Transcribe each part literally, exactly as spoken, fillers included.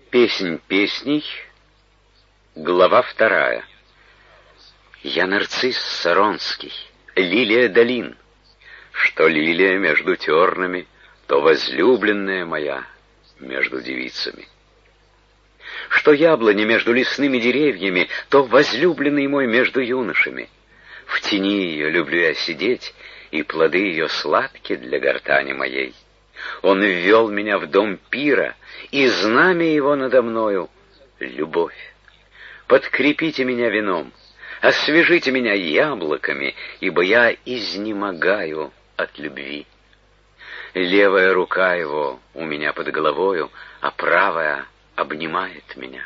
Песнь песней, глава вторая. Я нарцисс саронский, лилия долин. Что лилия между тернами, то возлюбленная моя между девицами. Что яблони между лесными деревьями, то возлюбленный мой между юношами. В тени ее люблю я сидеть, и плоды ее сладки для гортани моей. Он ввел меня в дом пира, и знамя его надо мною — любовь. Подкрепите меня вином, освежите меня яблоками, ибо я изнемогаю от любви. Левая рука его у меня под головою, а правая обнимает меня.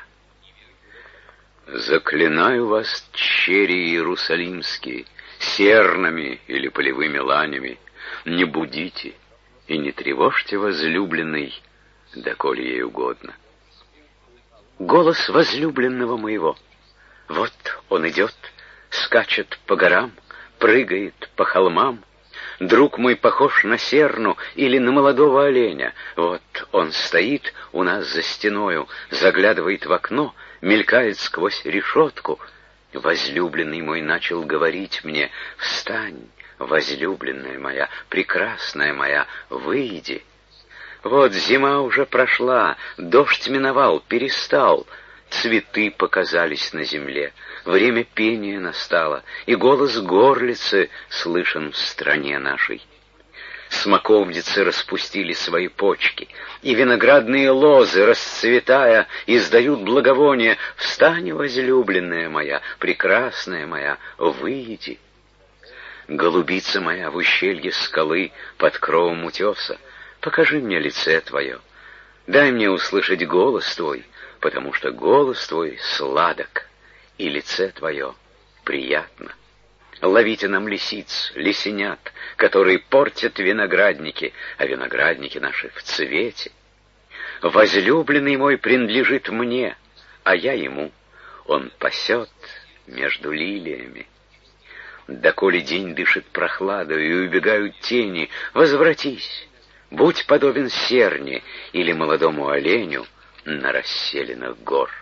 Заклинаю вас, чери иерусалимские, сернами или полевыми ланями, не будите и не тревожьте возлюбленный, доколе ей угодно. Голос возлюбленного моего. Вот он идет, скачет по горам, прыгает по холмам. Друг мой похож на серну или на молодого оленя. Вот он стоит у нас за стеною, заглядывает в окно, мелькает сквозь решетку. Возлюбленный мой начал говорить мне: «Встань, возлюбленная моя, прекрасная моя, выйди». Вот зима уже прошла, дождь миновал, перестал, цветы показались на земле, время пения настало, и голос горлицы слышен в стране нашей. Смоковницы распустили свои почки, и виноградные лозы, расцветая, издают благовоние: «Встань, возлюбленная моя, прекрасная моя, выйди». Голубица моя в ущелье скалы под кровом утеса, покажи мне лице твое, дай мне услышать голос твой, потому что голос твой сладок, и лице твое приятно. Ловите нам лисиц, лисенят, которые портят виноградники, а виноградники наши в цвете. Возлюбленный мой принадлежит мне, а я ему. Он пасет между лилиями. Доколе день дышит прохладою и убегают тени, возвратись, будь подобен серне или молодому оленю на расселинах гор.